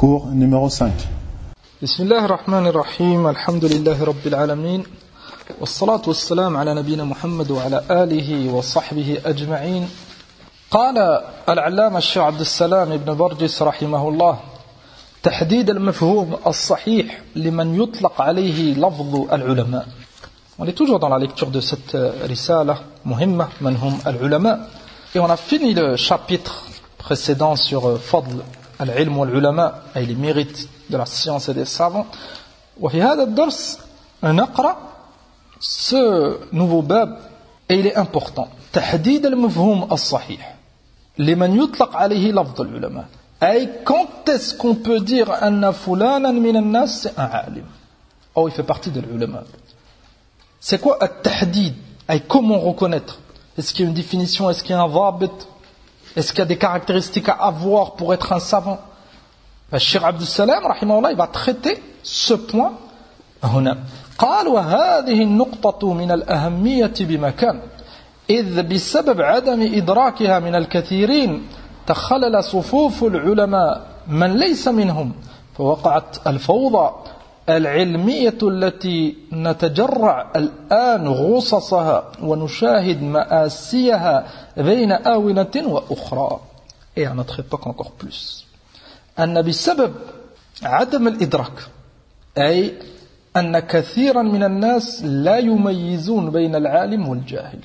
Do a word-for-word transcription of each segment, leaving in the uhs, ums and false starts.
cours numéro cinq. Bismillah ar-Rahman ar-Rahim, alhamdulillahi rabbil alamin, wassalatu wassalamu ala nabina Muhammad wa ala alihi wa sahbihi ajma'in. قال العلامة الشيخ عبد السلام بن برجس رحمه الله: تحديد المفهوم الصحيح لمن يطلق عليه لفظ العلماء. On est toujours dans la lecture de cette risala muhimma, man hum al-ulama, et on a fini le chapitre précédent sur fadl al-ilm wal-ulama et les mérites de la science et des savants. وفي هذا الدرس نقرأ ce nouveau bab et il est important. تحديد المفهوم الصحيح لمن يطلق عليه لفظ العلماء. أي quand est-ce qu'on peut dire أن فلانا من الناس c'est un alim, ou il fait partie de l'ulama. C'est quoi التحديد? أي comment reconnaître? Est-ce qu'il y a une définition? Est-ce qu'il y a un ضابط? Est-ce qu'il y a des caractéristiques à avoir pour être un savant? Le Cheikh Abdul Salam rahimahullah, il va traiter ce point هنا. قال وهذه النقطة من الأهمية بمكان إذ بسبب عدم إدراكها من الكثيرين تخلل صفوف العلماء من ليس منهم فوقعت الفوضى العلمية التي نتجرع الآن غصصها ونشاهد مآسيها بين آونة وأخرى. Et à notre époque encore plus. أن بسبب عدم الإدراك أي أن كثيرا من الناس لا يميزون بين العالم والجاهل.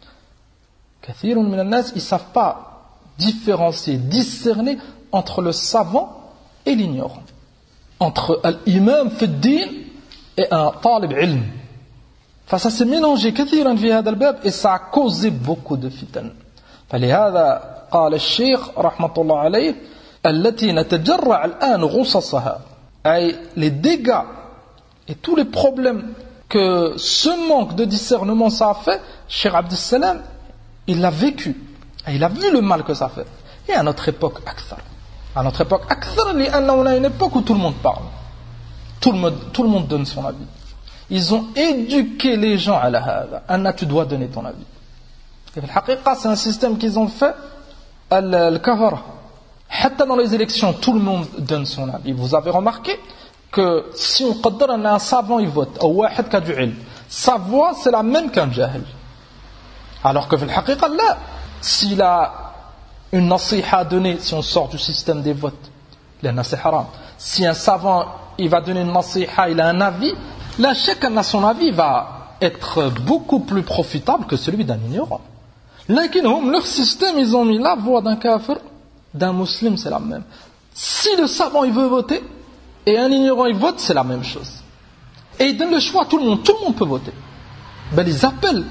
كثير من الناس ils savent pas différencier, discerner entre le savant et l'ignorant, entre l'imam fi ad-din et un talib ilm. Enfin, ça s'est mélangé كثيرا في هذا الباب et ça a causé beaucoup de fitan. فلهذا قال الشيخ رحمة الله عليه التي نتجرع الآن غصصها أي les dégâts et tous les problèmes que ce manque de discernement ça a fait. Cheikh Abdel Salam, il l'a vécu, et il a vu le mal que ça fait. Et à notre époque, akthar. À notre époque, akthar, on a une époque où tout le monde parle. Tout le monde, tout le monde donne son avis. Ils ont éduqué les gens à la hada. Anna, tu dois donner ton avis. Et c'est un système qu'ils ont fait, al-kafara. Hatta dans les élections, tout le monde donne son avis. Vous avez remarqué que si on qaddar un savant, il vote, ou un qui a du ilm, sa voix, c'est la même qu'un jahil. Alors que في الحقيقة لا, s'il a une nasiha à donner, si on sort du système des votes, c'est haram. Si un savant il va donner une nasiha, il a un avis, là chacun son avis va être beaucoup plus profitable que celui d'un ignorant. Lakin leur système, ils ont mis la voix d'un kafir, d'un musulman, c'est la même. Si le savant il veut voter et un ignorant il vote, c'est la même chose. Et ils donnent le choix à tout le monde, tout le monde peut voter. Ben ils appellent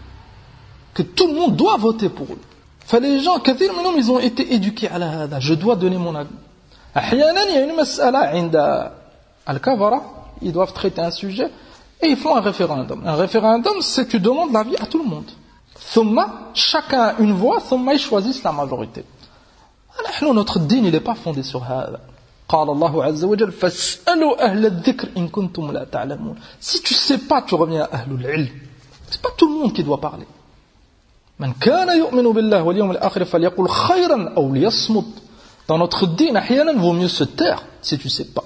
que tout le monde doit voter pour eux. Enfin, les gens, كثير منهم, ils ont été éduqués à la hada. Je dois donner mon avis. أحيانا, il y a une mas'ala عند الكفرة, ils doivent traiter un sujet et ils font un référendum. Un référendum, c'est que tu demandes l'avis à tout le monde. ثم, chacun a une voix, ثم ils choisissent la majorité. نحن, notre din, il n'est pas fondé sur هذا. قال الله عز وجل فاسألوا أهل الذكر إن كنتم لا تعلمون. Si tu sais pas, tu reviens à أهل العلم. C'est pas tout le monde qui doit parler. من كان يؤمن بالله واليوم الآخر فليقل خيرا أو ليصمت. Dans notre din, أحيانا, vaut mieux se taire si tu sais pas.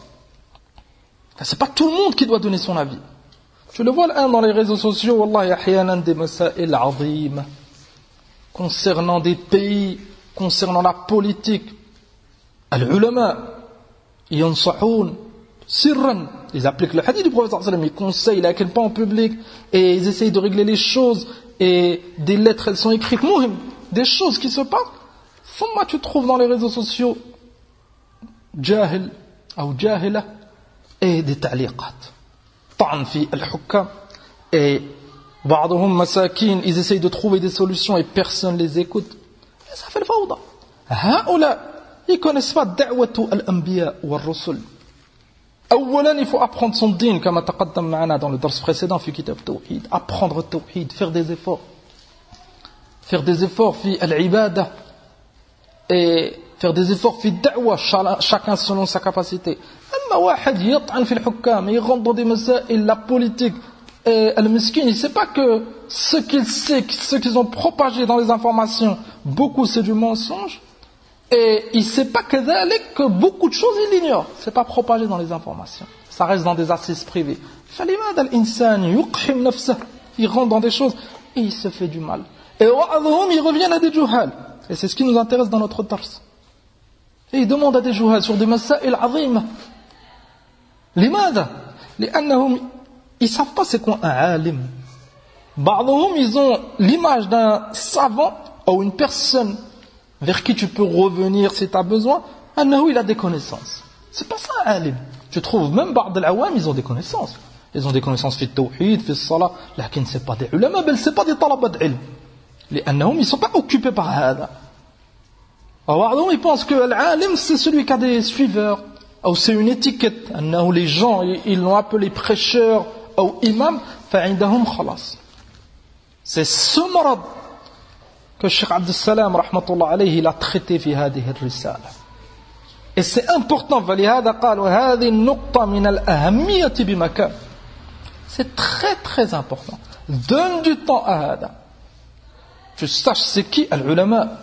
C'est pas tout le monde qui doit donner son avis. Tu le vois là dans les réseaux sociaux, والله أحيانا des مسائل عظيمة concernant des pays, concernant la politique. العلماء ينصحون سرا. Ils appliquent le hadith du prophète sallallahu alayhi wa sallam, ils conseillent, ils ne pas en public et ils essayent de régler les choses. Et des lettres, elles sont écrites, muhim, des choses qui se passent. Thumma, tu trouves dans les réseaux sociaux jahil ou jahila et des ta'liqat. Ta'an fi al-hukam. Et ba'dhum masakin, ils essayent de trouver des solutions et personne les écoute. Et ça fait le fawda. Haoula, ils connaissent pas da'watu al-anbiya wa al-rusul. أولا, il faut apprendre son din, comme تقدم معنا dans le dars précédent, في كتاب التوحيد. Apprendre le tawhid, faire des efforts. Faire des efforts في العبادة. Et faire des efforts في الدعوة, chacun selon sa capacité. أما واحد يطعن في الحكام, il rentre dans des مسائل, la politique. Et le miskin, il ne sait pas que ce qu'il sait, ce qu'ils ont propagé dans les informations, beaucoup c'est du mensonge. Et il ne sait pas que beaucoup de choses il ignore. Ce n'est pas propagé dans les informations. Ça reste dans des assises privées. Il rentre dans des choses et il se fait du mal. Et ils reviennent à des juhal. Et c'est ce qui nous intéresse dans notre dars. Et ils demandent à des juhal sur des masail azima. لماذا؟ لأنهم ils ne savent pas c'est quoi un alim. بعضهم ils ont l'image d'un savant ou une personne vers qui tu peux revenir si tu as besoin. أنه il a des connaissances. C'est pas ça un alim. Tu trouves même بعض العوام ils ont des connaissances. Ils ont des connaissances في التوحيد في الصلاة. لكن c'est pas des ulama, بل c'est pas des طلبة علم. لأنهم ils sont pas occupés par هذا. بعضهم ils pensent que l'alim c'est celui qui a des suiveurs. Ou c'est une étiquette, où les gens ils l'ont appelé prêcheur ou imam, فعندهم خلاص. C'est ce marad que Cheikh Abdel Salam rahmatullah alayhi il a traité في هذه الرسالة. Et c'est important, فلهذا قال وهذه النقطة من الأهمية بمكان. C'est très très important. Donne du temps à هذا. Tu saches c'est qui العلماء.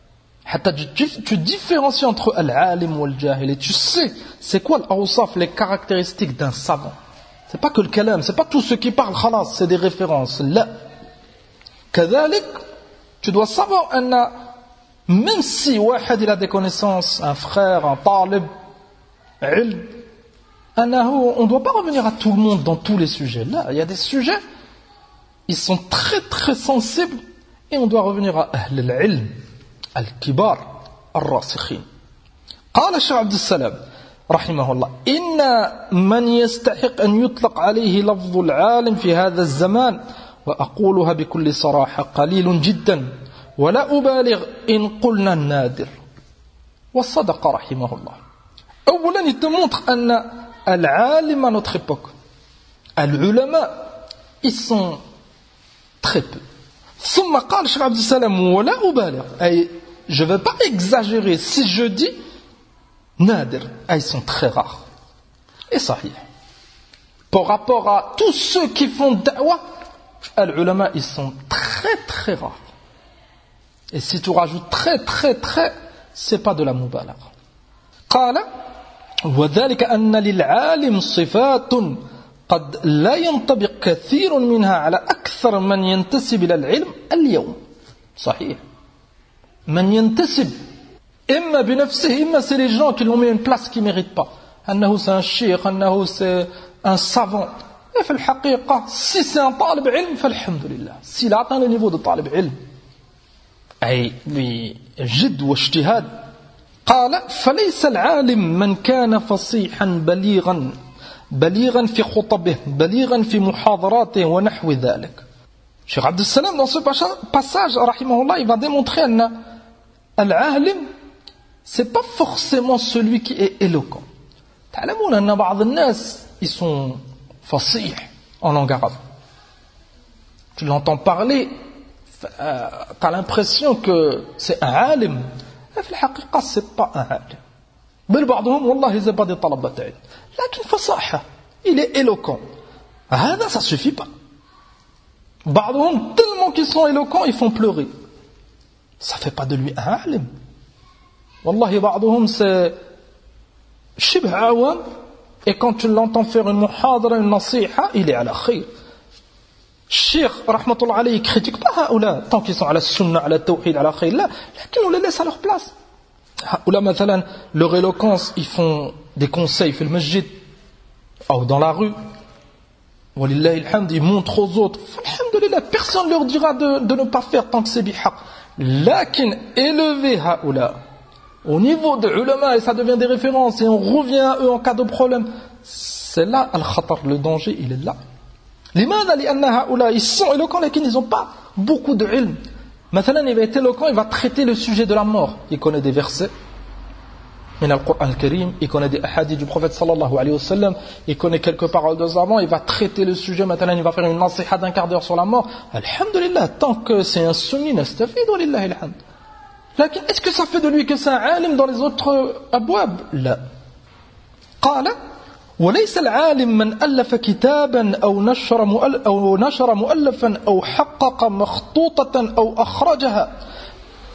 Tu différencies entre al-alim ou al-jahil et tu sais c'est quoi l'awsaf, les caractéristiques d'un savant. C'est pas que le kalam, c'est pas tout ce qui parle khalas, c'est des références. Là, كذلك, tu dois savoir anna, même si واحد il a des connaissances, un frère, un talib, ilm, annahu, on ne doit pas revenir à tout le monde dans tous les sujets. Là, il y a des sujets, ils sont très très sensibles et on doit revenir à ahl al-ilm. الكبار الراسخين. قال الشيخ عبد السلام رحمه الله إن من يستحق أن يطلق عليه لفظ العالم في هذا الزمان وأقولها بكل صراحة قليل جدا ولا أبالغ إن قلنا النادر. والصدق رحمه الله. أولا il te montre أن العالم à notre époque, العلماء ils sont très peu. ثم قال الشيخ عبد السلام ولا أبالغ أي je ne veux pas exagérer si je dis nadir, ils sont très rares. Et sahih. Par rapport à tous ceux qui font da'wah, les ulama, ils sont très très rares. Et si tu rajoutes très très très, c'est pas de la mubalagha. قال وذلك أن للعالم صفات قد لا ينطبق كثير منها على أكثر من ينتسب إلى العلم اليوم. صحيح. من ينتسب إما بنفسه إما c'est les gens qui l'ont mis une place qu'ils ne méritent pas. أنه c'est un cheikh, أنه c'est un savant. Et في الحقيقة si c'est un طالب علم فالحمد لله. S'il a atteint le niveau de طالب علم أي بجد واجتهاد. قال فليس العالم من كان فصيحا بليغا بليغا في خطبه بليغا في محاضراته ونحو ذلك. Cheikh Abdel Salam dans ce passage rahimahullah il va démontrer أن العالم c'est pas forcément celui qui est éloquent. تعلمون أن بعض الناس ils sont فصيح en langue arabe. Tu l'entends parler, euh, tu as l'impression que c'est un عالم. في الحقيقة c'est pas un عالم. بل بعضهم والله c'est pas des طلبة علم. لكن فصاحة, il est éloquent. هذا ça suffit pas. بعضهم tellement qu'ils sont éloquents, ils font pleurer. Ça fait pas de lui un alim. Wallahi بعضهم c'est شبه عوام et quand tu l'entends faire une muhadara, une nasiha, il est à la khayr. Cheikh rahmatullah alayhi critique pas هؤلاء tant qu'ils sont à la sunna, à la tawhid, à la khayr là, lakin on les laisse à leur place. هؤلاء مثلا leur éloquence, ils font des conseils في المسجد ou dans la rue. Walillahi alhamd, ils montrent aux autres. Alhamdulillah, personne ne leur dira de, de ne pas faire tant que c'est bihaq. Lakin, élever haoula au niveau de ulama et ça devient des références et on revient à eux en cas de problème. C'est là al-khatar, le danger, il est là. Limada li anna haoula, ils sont éloquents, lakin ils n'ont pas beaucoup de ilm. Mathalan, il va être éloquent, il va traiter le sujet de la mort. Il connaît des versets. من القرآن الكريم, il connaît des hadiths du prophète sallallahu alayhi wa sallam, il connaît quelques paroles de savants, il va traiter le sujet, maintenant il va faire une nasiha d'un quart d'heure sur la mort. Alhamdulillah, tant que c'est un sunni, nastafid, walillahi alhamd. Lakin, est-ce que ça fait de lui que c'est un alim dans les autres abwab? La. قال وليس العالم من ألف كتابا أو نشر مؤلف أو نشر مؤلفا أو حقق مخطوطة أو أخرجها.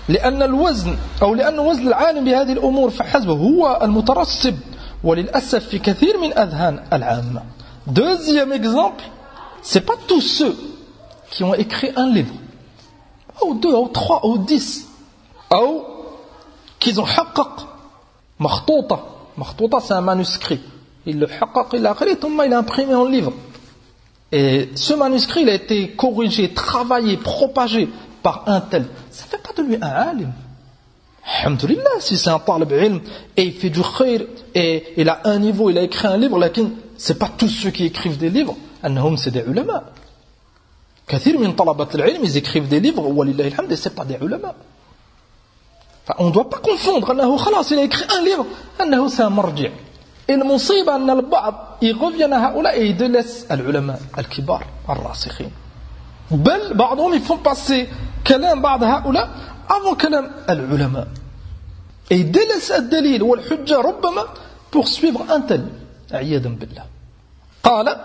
لأن الوزن أو لأن وزن العالم بهذه الأمور فحسب هو المترسب وللأسف في كثير من أذهان العامة. Deuxième exemple, c'est pas tous ceux qui ont écrit un livre, ou deux, ou trois, ou dix, ou qui ont حقق مخطوطة. مخطوطة c'est un manuscrit. Il le حقق, il l'a écrit, il l'a imprimé en livre. Et ce manuscrit, il a été corrigé, travaillé, propagé par un tel. Ça ne fait pas de lui un alim. Alhamdulillah, si c'est un talib ilm et il fait du khayr et il a un niveau, il a écrit un livre, mais ce n'est pas tous ceux qui écrivent des livres, c'est des ulama. Kathir min talabat al-ilm, ils écrivent des livres, walillahi alhamd, et ce n'est pas des ulama. Enfin, on ne doit pas confondre, il a écrit un livre, c'est un marji'. Et le مصيبة أن البعض يغفين هؤلاء et ils délaissent العلماء الكبار الراسخين. بل بعضهم يفهم passer كلام بعض هؤلاء avant كلام العلماء. Et ils délaissent الدليل والحجة ربما pour suivre un tel. عياذا بالله. قال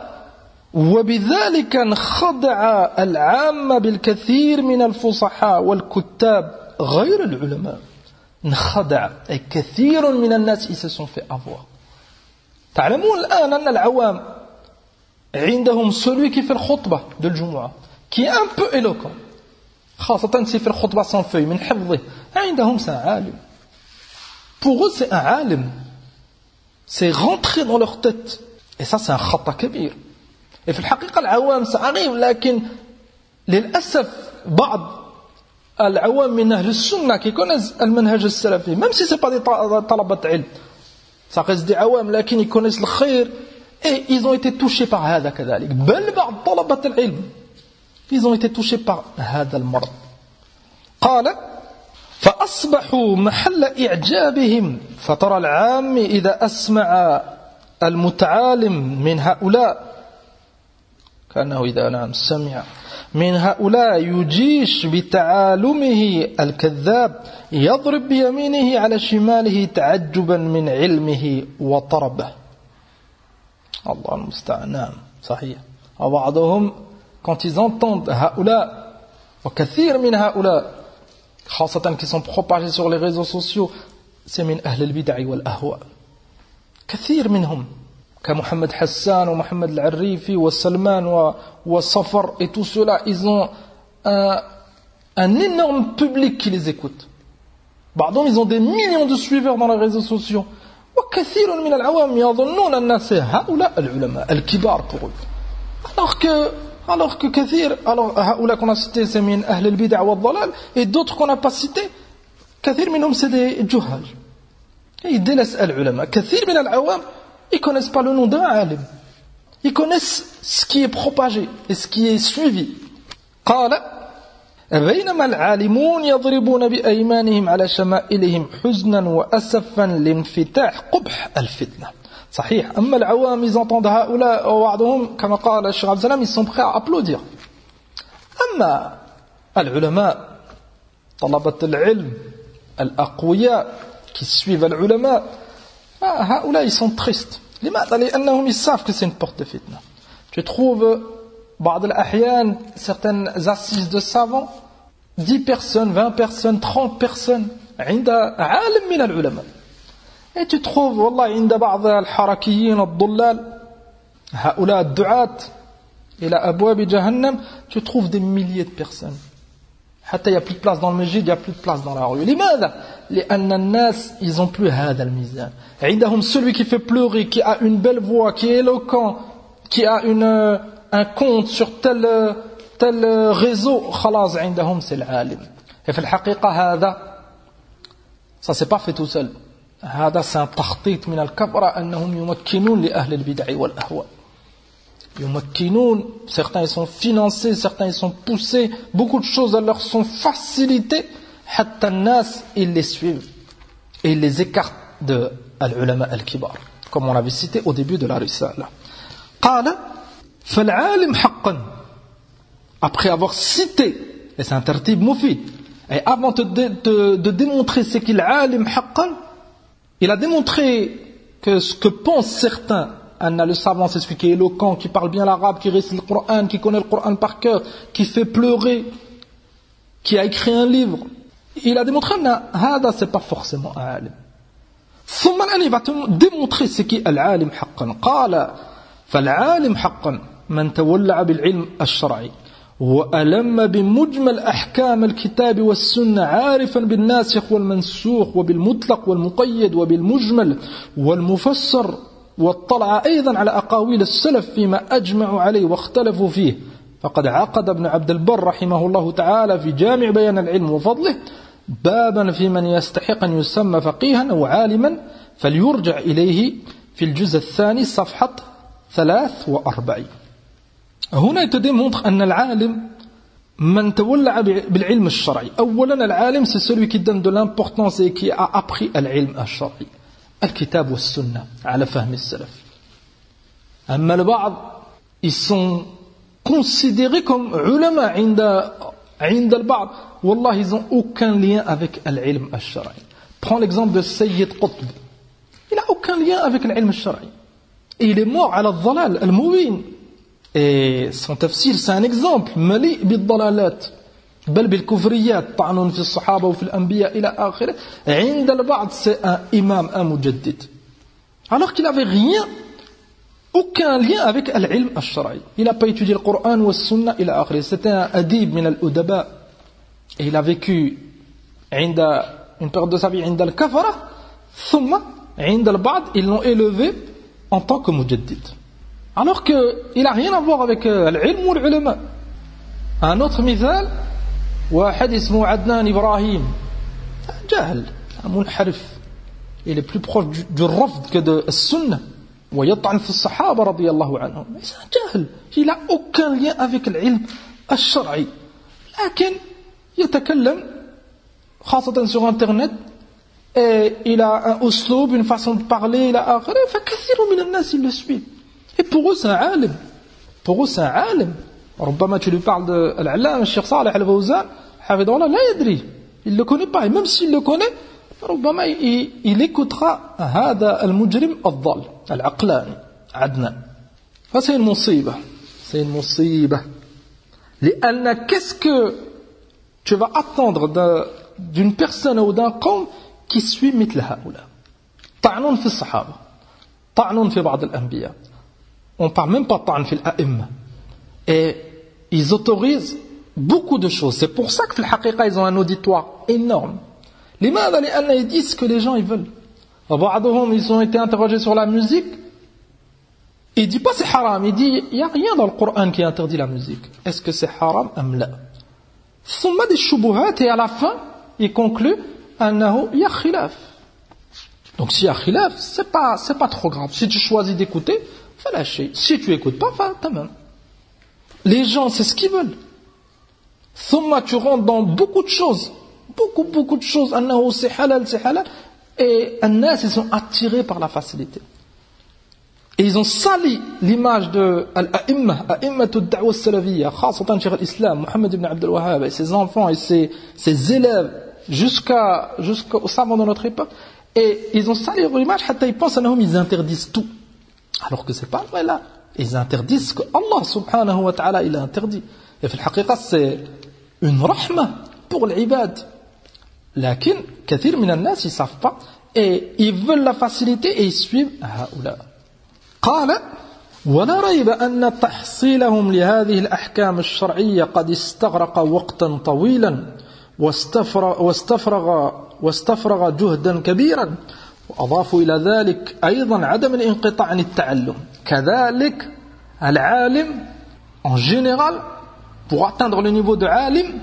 وبذلك انخدع العامة بالكثير من الفصحاء والكتاب غير العلماء. انخدع et كثير من الناس ils se sont fait avoir. تعلمون الآن أن العوام عندهم celui qui fait الخطبة de الجمعة qui est un peu éloquent خاصة si fait الخطبة sans feuille من حفظه عندهم c'est un عالم. Pour eux c'est un عالم, c'est rentré dans leur tête et ça c'est un خطأ كبير. Et في الحقيقة العوام ça arrive لكن للأسف بعض العوام من أهل السنة qui connaissent المنهج السلفي même si c'est pas des طلبة علم ça reste des عوام لكن ils connaissent le خير et ils ont été touchés par هذا كذلك بل بعض طلبة العلم ils ont été touchés par هذا المرض. قال فأصبحوا محل إعجابهم فترى العام إذا أسمع المتعالم من هؤلاء كأنه إذا نعم سمع من هؤلاء يجيش بتعالمه الكذاب يضرب بيمينه على شماله تعجبا من علمه وطربه. الله المستعان. نعم صحيح. وبعضهم quand ils entendent هؤلاء وكثير من هؤلاء خاصة qui sont propagés sur les réseaux sociaux c'est من أهل البدع والأهواء كثير منهم كمحمد حسان ومحمد العريفي وسلمان وصفر et tout cela ils ont un, un énorme public qui les écoute. بعضهم ils ont des millions de suiveurs dans les réseaux sociaux وكثير من العوام يظنون أن هؤلاء العلماء الكبار pour eux alors que alors que كثير alors هؤلاء qu'on a cité c'est من أهل البدع والضلال et d'autres qu'on n'a pas cité كثير منهم c'est des جهال ils délaissent العلماء. كثير من العوام ils connaissent pas le nom d'un alim, ils connaissent ce qui est propagé et ce qui est suivi. قال بينما العالمون يضربون بأيمانهم على شمائلهم حزنا وأسفا لانفتاح قبح الفتنة. صحيح. أما العوام ils entendent هؤلاء وبعضهم كما قال الشيخ عبد السلام ils sont prêts à applaudir. أما العلماء طلبة العلم الأقوياء qui suivent العلماء هؤلاء ils sont tristes. لماذا؟ لأنهم ils savent que c'est une porte de fitna. Tu trouves بعض الأحيان certaines assises de savants dix personnes, vingt personnes, trente personnes عند عالم من العلماء. Et tu trouves والله عند بعض الحركيين الضلال هؤلاء الدعاة إلى أبواب جهنم tu trouves des milliers de personnes. حتى il n'y a plus de place dans le masjid, il n'y a plus de place dans la rue. لماذا؟ لأن الناس ils ont plus هذا الميزان. عندهم celui qui fait pleurer, qui a une belle voix, qui est éloquent, qui a une, un compte sur tel tel réseau, خلاص عندهم c'est العالم. Et في الحقيقة هذا ça s'est pas fait tout seul. هذا c'est un تخطيط من الكفرة أنهم يمكنون لأهل البدع والأهواء. يمكنون, certains ils sont financés, certains ils sont poussés, beaucoup de choses leur sont facilitées حتى الناس ils les suivent et ils les écartent de العلماء الكبار comme on l'avait cité au début de la risala. قال فالعالم حقا, après avoir cité, et c'est un tartib mufid, et avant de, de, de démontrer ce qu'il alim حقا, il a démontré que ce que pensent certains, Anna, le savant, c'est celui qui est éloquent, qui parle bien l'arabe, qui récite le Coran, qui connaît le Coran par cœur, qui fait pleurer, qui a écrit un livre. il a démontré que هذا c'est pas forcément un alim. ثم الآن il va te démontrer ce qui est العالم حقا. قال فالعالم حقا من تولع بالعلم الشرعي وألم بمجمل أحكام الكتاب والسنة عارفا بالناسخ والمنسوخ وبالمطلق والمقيد وبالمجمل والمفسر واطلع أيضا على أقاويل السلف فيما أجمعوا عليه واختلفوا فيه فقد عقد ابن عبد البر رحمه الله تعالى في جامع بيان العلم وفضله بابا في من يستحق أن يسمى فقيها أو عالما فليرجع إليه في الجزء الثاني صفحة ثلاث وأربعين. هنا يتدمونtre أن العالم من تولع بالعلم الشرعي. أولا العالم c'est celui qui donne de l'importance et qui a appris العلم الشرعي الكتاب والسنة على فهم السلف. أما البعض ils sont considérés comme علماء عند عند البعض والله ils n'ont aucun lien avec العلم الشرعي. Prends l'exemple de Sayyid Qutb. Il n'a aucun lien avec العلم الشرعي. Et il est mort على الضلال المبين. Et son tafsir c'est un exemple مليء بالضلالات بل بالكفريات طعن في الصحابة وفي الأنبياء إلى آخره. عند البعض c'est un imam, un mujaddid. Alors qu'il n'avait rien, aucun lien avec العلم الشرعي. Il n'a pas étudié le Coran ou le Sunna إلى آخره. C'était un adib من الأدباء. Et il a vécu عند une période de sa vie عند الكفرة ثم عند البعض ils l'ont élevé en tant que mujaddid. Alors qu'il n'a rien à voir avec العلم والعلماء. Un autre مثال واحد اسمه عدنان إبراهيم جاهل منحرف. Il est plus proche du, du rafd que de السنة ويطعن في الصحابة رضي الله عنهم. Mais c'est un جاهل. Il n'a aucun lien avec العلم الشرعي. لكن يتكلم خاصة sur internet et il a un أسلوب, une façon de parler إلى آخره فكثير من الناس ils le suivent. Et pour eux c'est un alim. Pour eux c'est un alim. ربما tu lui parles de العلامة الشيخ صالح الفوزان حفظه الله لا يدري. Il ne le connaît pas. Et même s'il le connaît ربما il, il écoutera هذا المجرم الضال العقلاني عدنان. Ça c'est une مصيبة. C'est une مصيبة. لأن qu'est-ce que tu vas attendre de, d'une personne ou d'un قوم qui suit مثل هؤلاء. طعن في الصحابة. طعن في بعض الأنبياء. On ne parle même pas de طعن في الأئمة. Et ils autorisent beaucoup de choses. C'est pour ça que في الحقيقة ils ont un auditoire énorme. لماذا؟ لأن ils disent ce que les gens ils veulent. وبعضهم ils ont été interrogés sur la musique. Il dit pas c'est haram. Il dit il n'y a rien dans le Coran qui interdit la musique. Est-ce que c'est haram أم لا؟ ثم des shubuhat et à la fin il conclut أنه il y a khilaf. Donc s'il y a khilaf c'est pas c'est pas trop grave. Si tu choisis d'écouter fais lâcher. Si tu écoutes pas fais tamam. Les gens c'est ce qu'ils veulent. ثم tu rentres dans beaucoup de choses. Beaucoup beaucoup de choses. أنه c'est halal c'est halal. Et الناس ils sont attirés par la facilité. Et ils ont sali l'image de Al-A'imma, A'immat ad-Da'wa al-Salafiyya, خاصة Cheikh al-Islam, Mohammed ibn Abdel Wahhab, et ses enfants et ses, ses élèves, jusqu'à, jusqu'aux savants de notre époque. Et ils ont sali leur image, hatta ils pensent qu'ils interdisent tout. Alors que c'est pas vrai là. Ils interdisent ce que Allah subhanahu wa ta'ala il a interdit. Et في الحقيقة c'est une rahma pour l'ibad. Lakin, كثير من الناس ils savent pas. Et ils veulent la facilité et ils suivent هؤلاء. قال ولا ريب أن تحصيلهم لهذه الأحكام الشرعية قد استغرق وقتا طويلا واستفرغ, واستفرغ, واستفرغ جهدا كبيرا وأضافوا إلى ذلك أيضا عدم الانقطاع عن التعلم. كذلك العالم en général pour atteindre le niveau de alim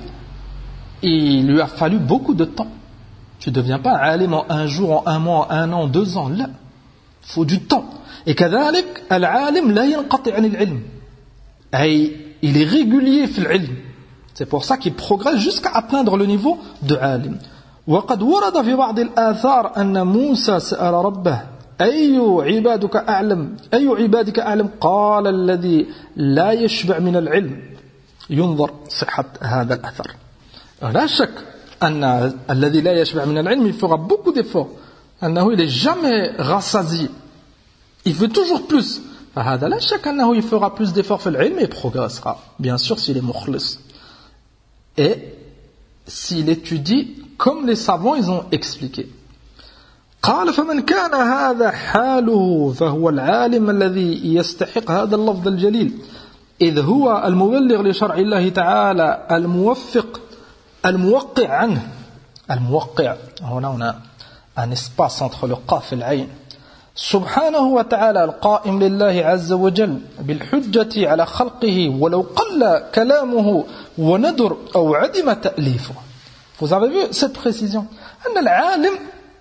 il lui a fallu beaucoup de temps. Tu ne deviens pas un alim en un jour, en un mois, en un an, deux ans. Là, il faut du temps. Et كذلك العالم لا ينقطع عن العلم. أي il est régulier في العلم. C'est pour ça qu'il progresse jusqu'à atteindre le niveau de عالم. وقد ورد في بعض الآثار أن موسى سأل ربه أي عبادك أعلم أي عبادك أعلم قال الذي لا يشبع من العلم. ينظر صحة هذا الأثر. لا شك أن الذي لا يشبع من العلم il fera beaucoup d'efforts. أنه il est jamais rassasié. Il veut toujours plus. فهذا لا شك أنه il fera plus d'efforts في العلم et progressera. Bien sûr s'il est mukhlis. Et s'il étudie comme les savants ils ont expliqué. قال فمن كان هذا حاله فهو العالم الذي يستحق هذا اللفظ الجليل إذ هو المبلغ لشرع الله تعالى الموفق الموقع عنه الموقع هنا هنا un espace entre le qaf et العين سبحانه وتعالى القائم لله عز وجل بالحجة على خلقه ولو قل كلامه وندر أو عدم تأليفه. Vous avez vu cette précision. أن العالم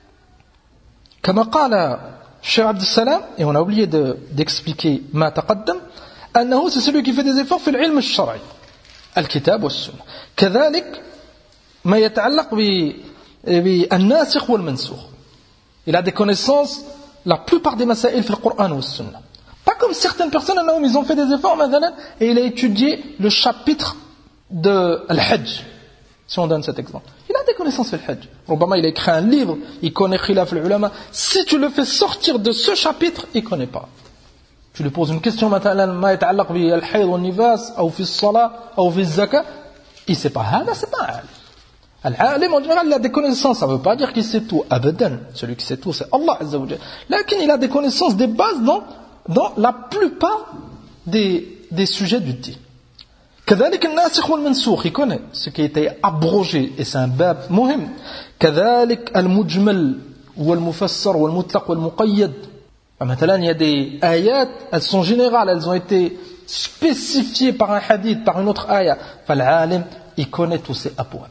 كما قال الشيخ عبد السلام et on a oublié de, d'expliquer ما تقدم أنه c'est celui qui fait des efforts في العلم الشرعي الكتاب والسنة. كذلك ما يتعلق بالناسخ والمنسوخ. Il a des connaissances la plupart des masaïl في القرآن والسنة. Pas comme certaines personnes où ils ont fait des efforts مثلا et il a étudié le chapitre de Al-Hajj. Si on donne cet exemple. Il a des connaissances sur le Hajj. Rubama, il a écrit un livre, il connaît khilaf al-ulama. Si tu le fais sortir de ce chapitre, il ne connaît pas. Tu lui poses une question, مثلا ما يتعلق بالحيض والنفاس أو في الصلاة أو في الزكاة, il ne sait pas. هذا c'est pas un alim. Al-alim en général il a des connaissances, ça ne veut pas dire qu'il sait tout. Abadan, celui qui sait tout c'est Allah Azza wa Jalla. Lakin il a des connaissances, des bases dans, dans la plupart des, des sujets du din. كذلك الناسخ والمنسوخ il connaît ce qui a été abrogé et c'est un bab مهم. كذلك المجمل والمفسر والمطلق والمقيد. مثلا il y a des ayats, elles sont générales, elles ont été spécifiées par un hadith, par une autre ayat. فالعالم il connaît tous ces abwab.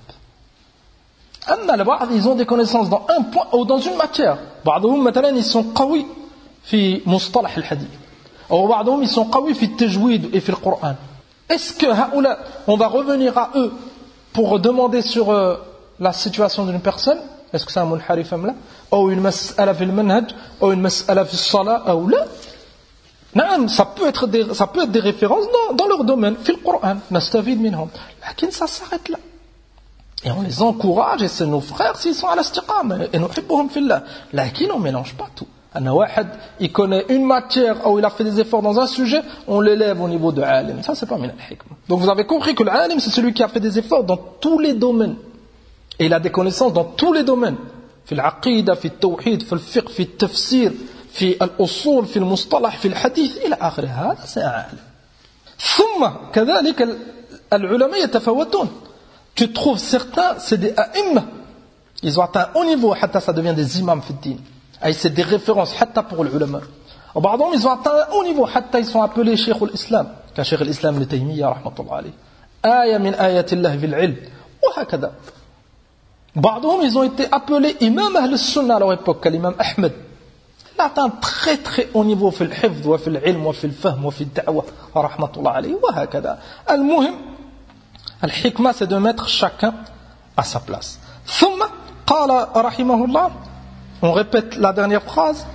أما البعض ils ont des connaissances dans un point ou dans une matière. بعضهم مثلا ils sont قوي في مصطلح الحديث أو بعضهم ils sont قوي في التجويد et في القرآن. Est-ce que haoula, on va revenir à eux pour demander sur euh, la situation d'une personne? Est-ce que c'est un munharif am la? Ou une mas'ala fil manhaj? Ou une mas'ala fil salat? Ou la? Non, ça peut être des, ça peut être des références dans, dans leur domaine, fil Qur'an, nastavid minhum. Lakin ça s'arrête là. Et on les encourage, et c'est nos frères s'ils sont à l'istiqam, et nous hibbuhum fillah. Lakin on mélange pas tout. Un wahad, il connaît une matière où il a fait des efforts dans un sujet, on l'élève au niveau de alim. Ça, c'est pas min al-hikmah. Donc vous avez compris que l'alim, c'est celui qui a fait des efforts dans tous les domaines. Et il a des connaissances dans tous les domaines. في العقيدة, في التوحيد, في الفقه, في التفسير, في الأصول, في المصطلح, في الحديث, إلى آخره. هذا c'est un alim. ثم كذلك العلماء يتفاوتون. Tu trouves certains, c'est des a'imma. Ils ont atteint un haut niveau, حتى ça devient des imams في الدين. Et c'est des références حتى pour les ulama. وبعضهم ils ont atteint un haut niveau حتى ils sont appelés شيخ الإسلام كشيخ الإسلام ابن تيمية رحمة الله عليه. آية من آيات الله في العلم وهكذا. بعضهم ils ont été appelés imam أهل السنة à leur époque كالإمام أحمد. Il a atteint un très très haut niveau في الحفظ وفي العلم وفي الفهم وفي الدعوة رحمة الله عليه وهكذا. المهم الحكمة c'est de mettre chacun à sa place. ثم قال رحمه الله. On répète la dernière phrase.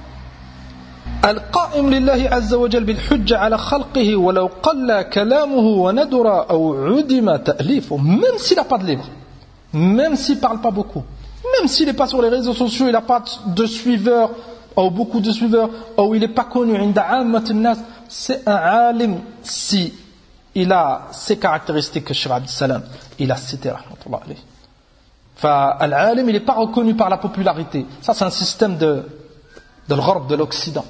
القائم لله عز وجل بالحجة على خلقه ولو قل كلامه وندر أو عدم تأليفه. Même s'il n'a pas de livre, même s'il ne parle pas beaucoup, même s'il n'est pas sur les réseaux sociaux, il n'a pas de suiveurs, ou beaucoup de suiveurs, ou il n'est pas connu, عند عامة الناس, c'est un alim si il a ces caractéristiques que Cheikh Abd Salam il a cité rahmatullah alayhi. Al-alim, il n'est pas reconnu par la popularité. Ça, c'est un système de, de l'Europe, de l'Occident.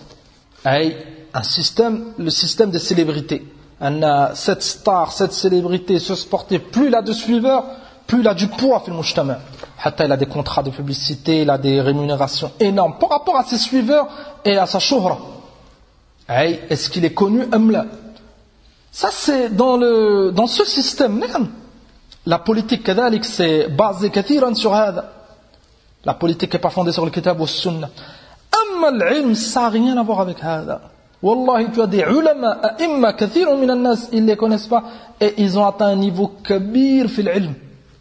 Un système, le système des célébrités. Cette star, cette célébrité, ce sportif, plus il a de suiveurs, plus il a du poids dans le mujtama. Il a des contrats de publicité, il a des rémunérations énormes par rapport à ses suiveurs et à sa shuhra. Est-ce qu'il est connu ou là? Ça, c'est dans, le, dans ce système. La politique كذلك c'est basé كثيرا sur هذا. La politique n'est pas fondée sur le kitab ou le sunna. أما العلم ça n'a rien à voir avec هذا. والله tu as des علماء أئمة كثير من الناس ils les connaissent pas et ils ont atteint un niveau كبير في العلم.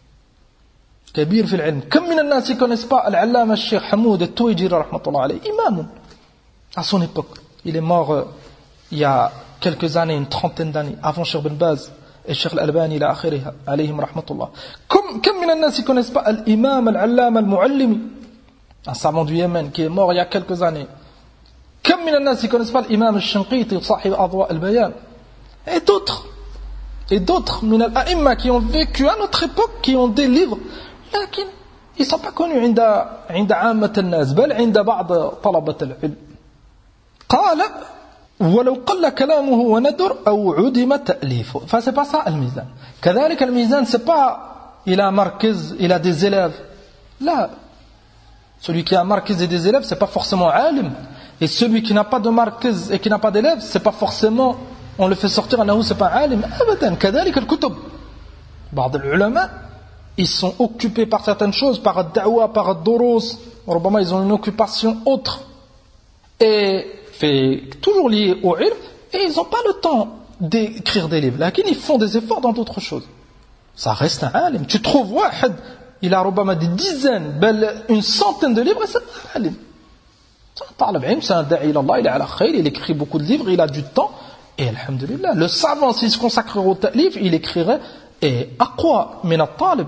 كبير في العلم. كم من الناس ils connaissent pas العلامة الشيخ حمود التويجيري رحمة الله عليه إمام à son époque. Il est mort euh, il y a quelques années, une trentaine d'années avant Cheikh Ben Baz. Et Cheikh Al-Albani ila akhirih alayhim rahmatullah. Comme comme من الناس qui connaissent pas l'imam al-allama al-muallimi, un savant du Yémen qui est mort il y a quelques années. Comme من الناس qui connaissent pas l'imam al-Shinqiti صاحب أضواء البيان. Et d'autres. Et d'autres من الأئمة qui ont vécu à notre époque qui ont des livres. لكن ils ne sont pas connus عند عند عامة الناس بل عند بعض طلبة العلم. قال ولو قل كلامه وندر أو عدم تأليفه. Enfin, c'est pas ça le mizan. كذلك الميزان c'est pas il a un marquise, il a des élèves. Là, celui qui a un marquise et des élèves, c'est pas forcément alim. Et celui qui n'a pas de marquise et qui n'a pas d'élèves, c'est pas forcément on le fait sortir أنه c'est pas alim. أبدا. كذلك الكتب. بعض العلماء ils sont occupés par certaines choses, par le da'wa, par le durus. ربما ils ont une occupation autre. Et fait toujours lié au ilm, et ils n'ont pas le temps d'écrire des livres. Là, ils font des efforts dans d'autres choses. Ça reste un alim. Tu trouves واحد, il a ربما des dizaines, une centaine de livres, et c'est un alim. C'est un talib ilm, c'est un da'i ila Allah, il est à la khayr, il écrit beaucoup de livres, il a du temps, et alhamdulillah. Le savant, s'il se consacrerait au ta'lif, il écrirait, et aqwa min al-talib.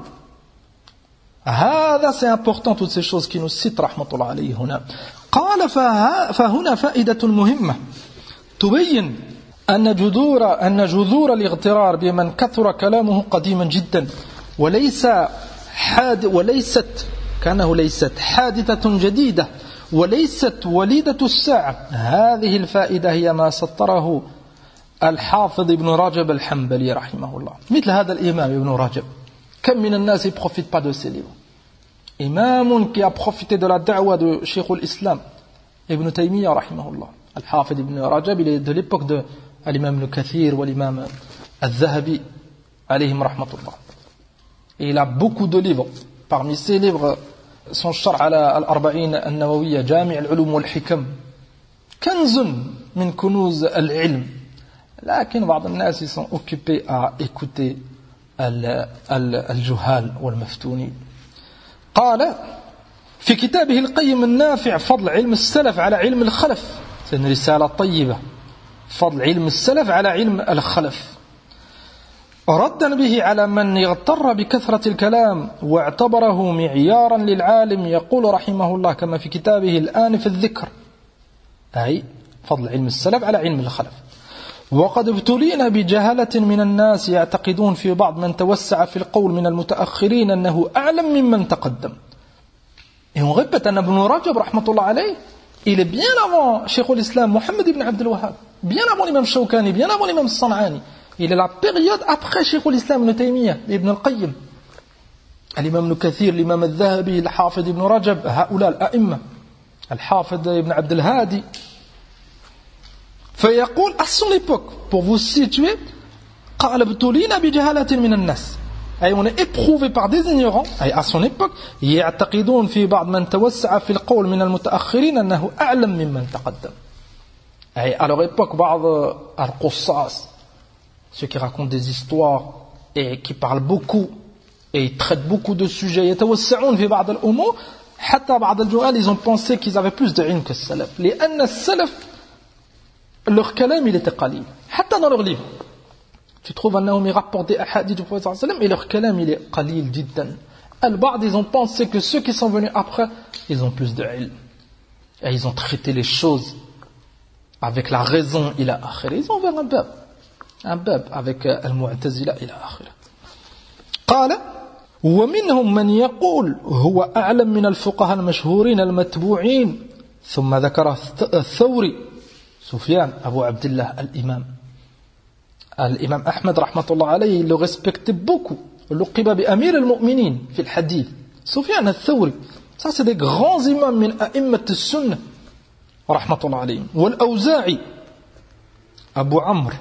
هذا c'est important, toutes ces choses qui nous citent رحمة الله عليه هنا. قال فهنا فائدة مهمة تبين أن جذور أن جذور الاغترار بمن كثر كلامه قديما جدا وليس حاد وليست كأنه ليست حادثة جديدة وليست وليدة الساعة. هذه الفائدة هي ما سطره الحافظ ابن رجب الحنبلي رحمه الله. مثل هذا الإمام ابن رجب كم من الناس ne profitent pas de ces livres. Imam qui a profité de la da'wa de Cheikh al-Islam Ibn Taymiyyah rahimahullah. Al-Hafid Ibn Rajab, il est de l'époque de l'imam al-Kathir ou l'imam al-Zahabi alayhim rahmatullah. Et il a beaucoup de livres. Parmi ces livres, son Sharh ala al-Arba'in al-Nawawiyya, Jami' al-Ulum wal-Hikam, kanzun min kunuz al-ilm. Lakin بعض الناس ils sont occupés à écouter الجهال والمفتونين. قال في كتابه القيم النافع فضل علم السلف على علم الخلف. c'est une رسالة طيبة. فضل علم السلف على علم الخلف ردا به على من يغتر بكثرة الكلام واعتبره معيارا للعالم. يقول رحمه الله كما في كتابه الآن في الذكر أي فضل علم السلف على علم الخلف. وقد ابتلينا بجهالة من الناس يعتقدون في بعض من توسع في القول من المتأخرين أنه أعلم ممن تقدم. Et on répète, Ibn Rajab rahmatullah alayh, il est bien avant Cheikh al-Islam Mohammed ibn Abdel Wahhab, bien avant l'imam Shawkani, bien avant l'imam San'ani. Il est la période après Cheikh al-Islam Ibn Taymiyyah, Ibn al-Qayyim, l'imam al-Kathir, l'imam al-Dhahabi, al-Hafid ibn Rajab, هؤلاء الأئمة, al-Hafid ibn Abdel Hadi. فيقول à son époque, pour vous situer, قال ابتلينا بجهالة من الناس. أي on est éprouvé par des ignorants. أي à son époque, يعتقدون في بعض من توسع في القول من المتأخرين أنه أعلم ممن تقدم. أي à leur époque, بعض القصاص, ceux qui racontent des histoires et qui parlent beaucoup et ils traitent beaucoup de sujets, يتوسعون في بعض الأمور حتى بعض الجهال ils ont pensé qu'ils avaient plus de ilm que le salaf. لأن السلف leur kalam il était qalil. Hatta dans leurs livres. Tu trouves أنهم rapportent des ahadith du prophète sallam et leur kalam il est qalil jiddan. Al-Ba'd ils ont pensé que ceux qui sont venus après ils ont plus de ilm. Et ils ont traité les choses avec la raison ila akhir. Ils ont ouvert un bab. Un bab avec al-Mu'tazila ila akhir. قال ومنهم من يقول هو أعلم من الفقهاء المشهورين المتبوعين. ثم ذكر الثوري Soufiane, Abu Abdullah, l'imam. L'imam Ahmed, rahmatullah alayhi, il le respectait beaucoup. L'uqiba bi amir al-mu'minin, fi al-hadith. Soufiane al-Thawri. Ça, c'est des grands imams min a'immat al-sunnah. Rahmatullah alayhi. Wal-Awza'i, Abu Amr.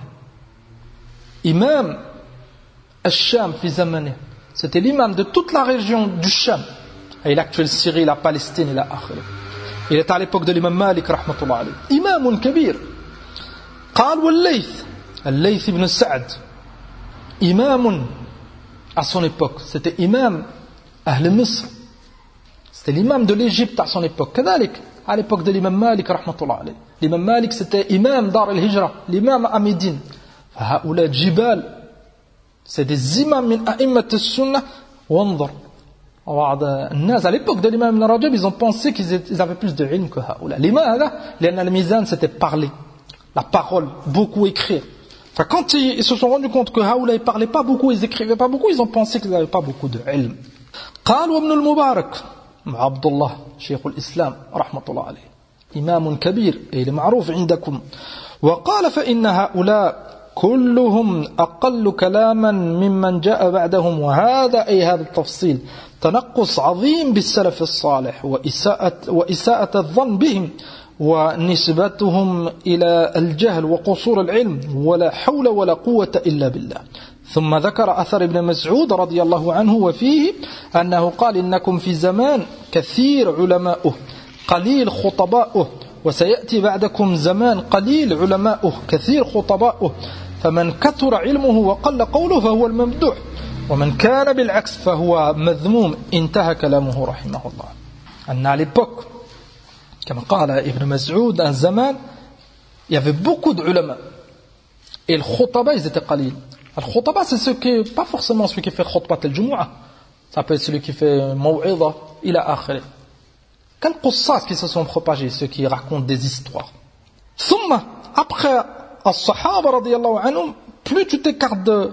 Imam al-Sham, fi zamanih. C'était l'imam de toute la région du Sham. Et l'actuelle Syrie, la Palestine et la Akhira. Il est à l'époque de l'imam Malik rahmatullah alayhi. Imam kabir. قال والليث الليث ibn Sa'd. Imam à son époque. C'était imam Ahl Misr. C'était l'imam de l'Égypte à son époque. كذلك à l'époque de l'imam Malik rahmatullah alayhi. L'imam Malik c'était imam Dar al-Hijra, l'imam à Médine. فهؤلاء جبال. C'est des imams min a'immat al-sunnah. وانظر بعض الناس à l'époque de l'imam Ibn Rajab ils ont pensé qu'ils avaient plus de ilm que هؤلاء. لماذا؟ لأن الميزان c'était parler, la parole, beaucoup écrire. Enfin, quand ils, ils se sont rendus compte que هؤلاء ils parlaient pas beaucoup, ils écrivaient pas beaucoup, ils ont pensé qu'ils n'avaient pas beaucoup de ilm. قال وابن المبارك عبد الله شيخ الإسلام رحمة الله عليه إمام كبير أي معروف عندكم وقال فإن هؤلاء كلهم أقل كلاما ممن جاء بعدهم وهذا أي هذا التفصيل تنقص عظيم بالسلف الصالح وإساءة, وإساءة الظن بهم ونسبتهم إلى الجهل وقصور العلم ولا حول ولا قوة إلا بالله. ثم ذكر أثر ابن مسعود رضي الله عنه وفيه أنه قال إنكم في زمان كثير علماؤه قليل خطباؤه وسيأتي بعدكم زمان قليل علماؤه كثير خطباؤه فمن كثر علمه وقل قوله فهو الممدوح ومن كان بالعكس فهو مذموم. انتهى كلامه رحمه الله. أن à l'époque, comme قال Ibn Mas'ud, un zaman, il y avait beaucoup de ulama et le khutaba ils étaient qalil. Le khutaba c'est ce qui pas forcément celui qui fait khutbat al-jumu'ah, ça peut être celui qui fait maw'idha ila akhir. Quels qoussas qui se sont propagés, ceux qui racontent des histoires. ثم après as-sahaba radiyallahu anhum, plus tu t'écartes de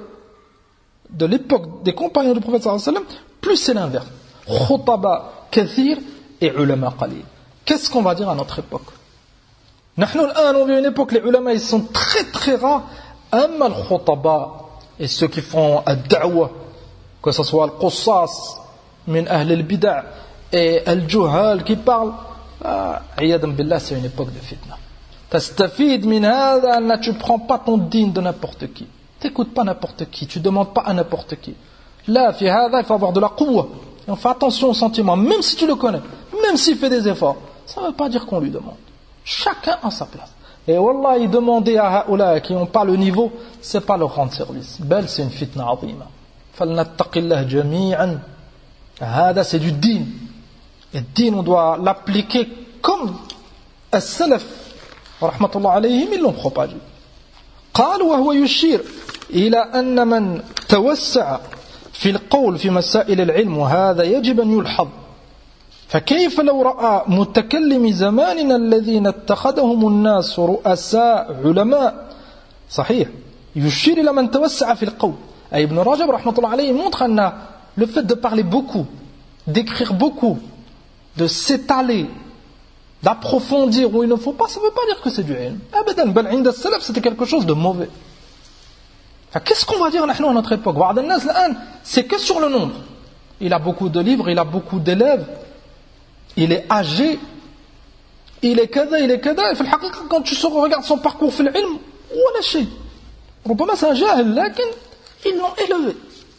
de l'époque des compagnons du prophète sallallahu alayhi wa sallam, plus c'est l'inverse. Khutaba kathir et ulama qalil. Qu'est-ce qu'on va dire à notre époque? Nahnu al-an, on vit une époque, les ulama ils sont très très rares. Amma al-khutaba et ceux qui font ad-da'wa, que ce soit al-qussas min ahl al-bid'a et al-juhal qui parlent, iyadan billah, c'est une époque de fitna. Tastafid min hadha, là tu prends pas ton dîne de n'importe qui, t'écoutes pas n'importe qui, tu demandes pas à n'importe qui. Là fi hadha il faut avoir de la quwwa et on fait attention aux sentiments, même si tu le connais, même s'il fait des efforts, ça ne veut pas dire qu'on lui demande. Chacun à sa place. Et Wallah, il demandait à Haoula qui n'ont pas le niveau, c'est pas leur rendre service. Belle, c'est une fitna azima. Falnattaqillah jami'an. Hada, c'est du din. Et din, on doit l'appliquer comme as-salaf, rahmatullah alayhim, ils l'ont propagé. قال وهو يشير إلى أن من توسع في القول في مسائل العلم وهذا يجب أن يلحظ. فكيف لو رأى متكلم زماننا الذين اتخذهم الناس رؤساء علماء صحيح يشير إلى من توسع في القول. أي ابن رجب رحمة الله عليه montre أن le fait de parler beaucoup, d'écrire beaucoup, de s'étaler, d'approfondir où il ne faut pas, ça ne veut pas dire que c'est du ilm. Abadan, bal inda salaf c'était quelque chose de mauvais. Qu'est-ce qu'on va dire à notre époque? C'est que sur le nombre. Il a beaucoup de livres, il a beaucoup d'élèves, il est âgé, il est kada, il est kada. Et quand tu regardes son parcours في العلم, ولا شيء. ربما c'est un jahil, lakin ils l'ont élevé.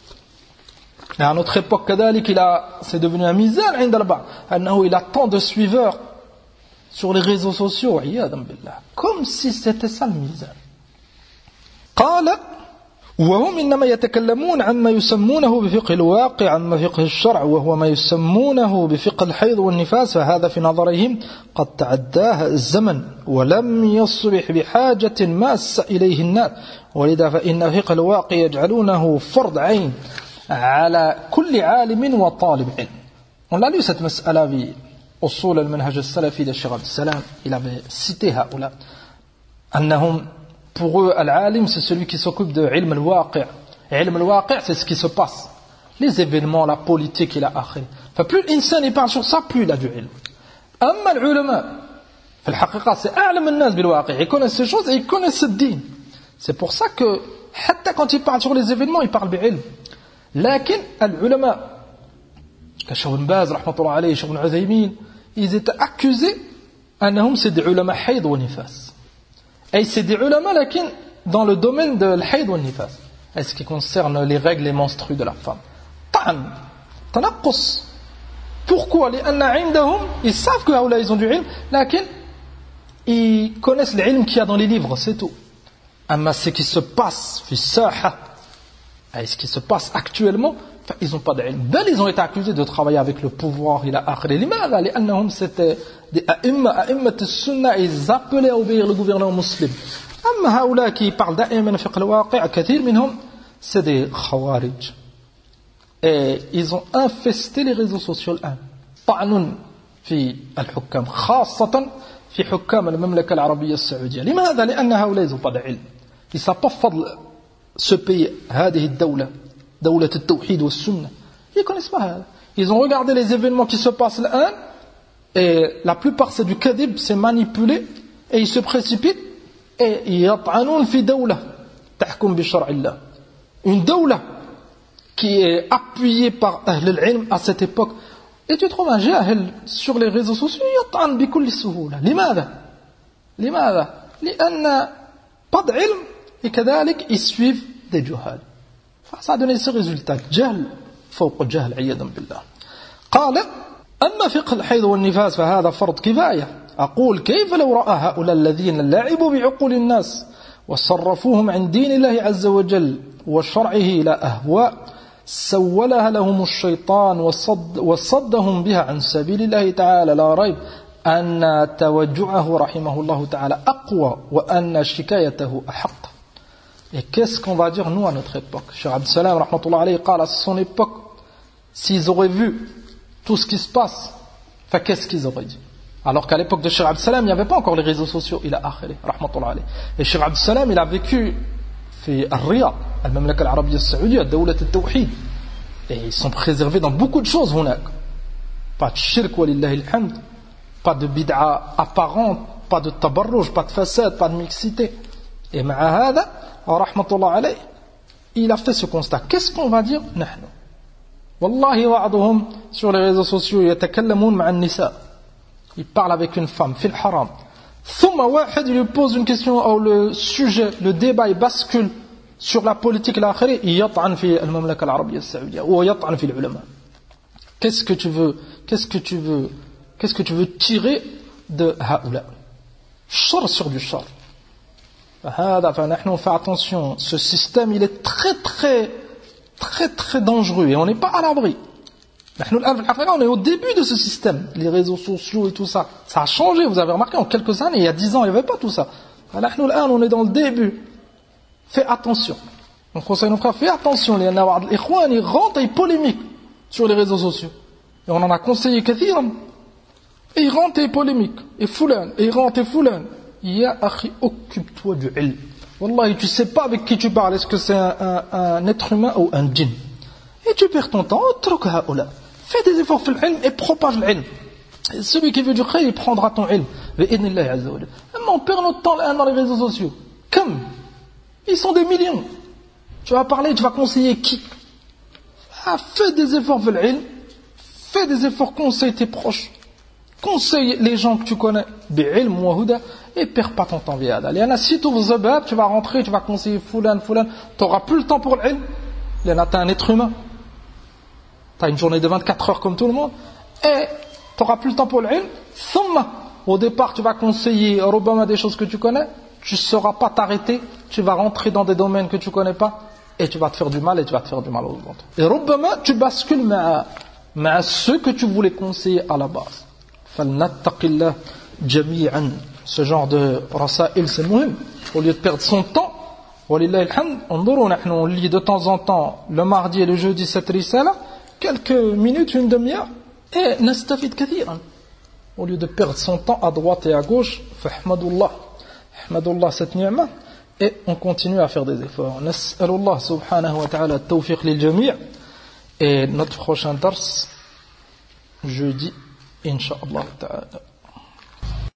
Et à notre époque, كذلك, il a, c'est devenu un mizan عند البعض, أنه il a tant de suiveurs sur les réseaux sociaux, عياذا بالله, comme si c'était ça le mizan. قال وهم إنما يتكلمون عما يسمونه بفقه الواقع عما فقه الشرع وهو ما يسمونه بفقه الحيض والنفاس فهذا في نظرهم قد تعداه الزمن ولم يصبح بحاجة ماسة إليه الناس ولذا فإن فقه الواقع يجعلونه فرض عين على كل عالم وطالب علم. On l'a lu cette mas'ala في أصول المنهج السلفي de Cheikh Abdel Salam, il avait cité هؤلاء أنهم pour eux, al-alim, c'est celui qui s'occupe de ilm al-waqi'. Et ilm al-waqi', c'est ce qui se passe. Les événements, la politique et la akhir. Enfin, plus l'insan il parle sur ça, plus il a du ilm. Amma al-ulama, في الحقيقة, c'est a'lam al-nas bil-waqi'. Ils connaissent ces choses et ils connaissent le din. C'est pour ça que, حتى quand ils parlent sur les événements, ils parlent bi-ilm. Lakin, al-ulama, comme Cheikh Ibn Baz, rahmatullah alayhi, Cheikh Ibn Uthaymin, ils étaient accusés, أنهم c'est des ulama hayd wa nifas. Et c'est des ulama lakin dans le domaine de l'hayd ou nifas, est ce qui concerne les règles et menstrues de la femme. Tan, tanaqqus. Pourquoi? لأن عندهم, ils savent que là ils ont du ilm, lakin ils connaissent l'ilm qu'il y a dans les livres, c'est tout. Amma ce qui se passe fi saha, et ce qui se passe actuellement, ils n'ont pas d'ilm. Bel, ils ont été accusés de travailler avec le pouvoir il a akhri. لماذا? لأنهم c'était des a'imma, a'immat al-sunnah, ils appelaient à obéir le gouvernement musulman. أما هؤلاء qui parlent دائما فقه الواقع, كثير منهم c'est des khawarij. Et ils ont infesté les réseaux sociaux الآن. طعن في الحكام خاصة في حكام المملكة العربية السعودية. لماذا؟ لأن هؤلاء ils n'ont pas d'ilm. Ils savent pas فضل ce pays, هذه الدولة, دولة التوحيد والسنة. Ils connaissent pas. Ils ont regardé les événements qui se passent là, et la plupart c'est du kadib, c'est manipulé, et ils se précipitent, et yat'anoun fi dawla tahkum bi shar'illah. Une dawla qui est appuyée par Ahl al-Ilm à cette époque. Et tu trouves un jahil sur les réseaux sociaux, yat'an bi kulli suhula. Limada? Limada? لأن pas d'ilm, et كذلك ils suivent des juhal. Ça a donné ce résultat. جهل فوق الجهل عياذا بالله. قال أما فقه الحيض والنفاس فهذا فرض كفاية. أقول كيف لو رأى هؤلاء الذين لعبوا بعقول الناس وصرفوهم عن دين الله عز وجل وشرعه إلى أهواء سولها لهم الشيطان وصد وصدهم بها عن سبيل الله تعالى لا ريب أن توجعه رحمه الله تعالى أقوى وأن شكايته أحق. Et qu'est-ce qu'on va dire nous à notre époque? Cheikh Abdel Salam rahmatullah alayhi قال à son époque, s'ils auraient vu tout ce qui se passe, enfin qu'est-ce qu'ils auraient dit? Alors qu'à l'époque de Cheikh Abdel Salam, il n'y avait pas encore les réseaux sociaux, il a akhiri rahmatullah alayhi. Et Cheikh Abdel Salam, il a vécu في الرياض المملكة العربية السعودية دولة التوحيد. Et ils sont préservés dans beaucoup de choses هناك. Pas de shirk walillahi alhamd, pas de bid'a apparente, pas de tabarruj, pas de façade, pas de mixité. Et مع هذا rahmatullah alayhi, il a fait ce constat. Qu'est-ce qu'on va dire? نحن والله بعضهم sur les réseaux sociaux يتكلمون مع النساء. Il parle avec une femme في الحرام. ثم واحد lui pose une question ou le sujet, le débat il bascule sur la politique الآخرة يطعن في المملكة العربية السعودية ويطعن في العلماء. Qu'est-ce que tu veux? Qu'est-ce que tu veux? Qu'est-ce que tu veux tirer de هؤلاء? شر sur du شر. فهذا فنحن fait attention. Ce système il est très très très très dangereux et on n'est pas à l'abri. On est au début de ce système, les réseaux sociaux et tout ça. Ça a changé, vous avez remarqué, en quelques années, il y a dix ans, il n'y avait pas tout ça. On est dans le début. Fais attention. On conseille nos frères, fais attention. Les Ikhwan, ils rentrent et ils polémiquent sur les réseaux sociaux. Et on en a conseillé kathiran. Et ils rentrent et ils polémiquent. Et foulan, et ils rentrent et foulan. Ya akhi, occupe-toi du ilm. Wallahi, tu sais pas avec qui tu parles. Est-ce que c'est un, un, un être humain ou un djinn? Et tu perds ton temps. Truk haoula. Fais des efforts sur l'ilm et propage l'ilm. Celui qui veut du khayr, il prendra ton ilm. Mais on perd notre temps là dans les réseaux sociaux. Comme ils sont des millions. Tu vas parler, tu vas conseiller qui? Ah, fais des efforts sur l'ilm. Fais des efforts, conseille tes proches. Conseille les gens que tu connais. Bi'ilm wa huda. Et perds pas ton temps via là. Si tu ouvres Zabab, tu vas rentrer, tu vas conseiller Foulan, Foulan. Tu n'auras plus le temps pour l'ilm. Là, tu es un être humain. Tu as une journée de vingt-quatre heures comme tout le monde. Et tu n'auras plus le temps pour l'ilm. Thumma, au départ, tu vas conseiller Rubama des choses que tu connais. Tu ne sauras pas t'arrêter. Tu vas rentrer dans des domaines que tu ne connais pas. Et tu vas te faire du mal et tu vas te faire du mal aux autres. Et Rubama, tu bascules à ceux que tu voulais conseiller à la base. Falnattaqillah jami'an. Ce genre de rasail, c'est muhim. Au lieu de perdre son temps, walillahi alhamd, on lit de temps en temps le mardi et le jeudi cette risala, quelques minutes, une demi-heure, et nastafid kathiran. Au lieu de perdre son temps à droite et à gauche, fahmadullah, ahmadullah cette ni'ma, et on continue à faire des efforts. Nas'alullah subhanahu wa ta'ala tawfiq lil jami', et notre prochain dars, jeudi, incha'Allah ta'ala.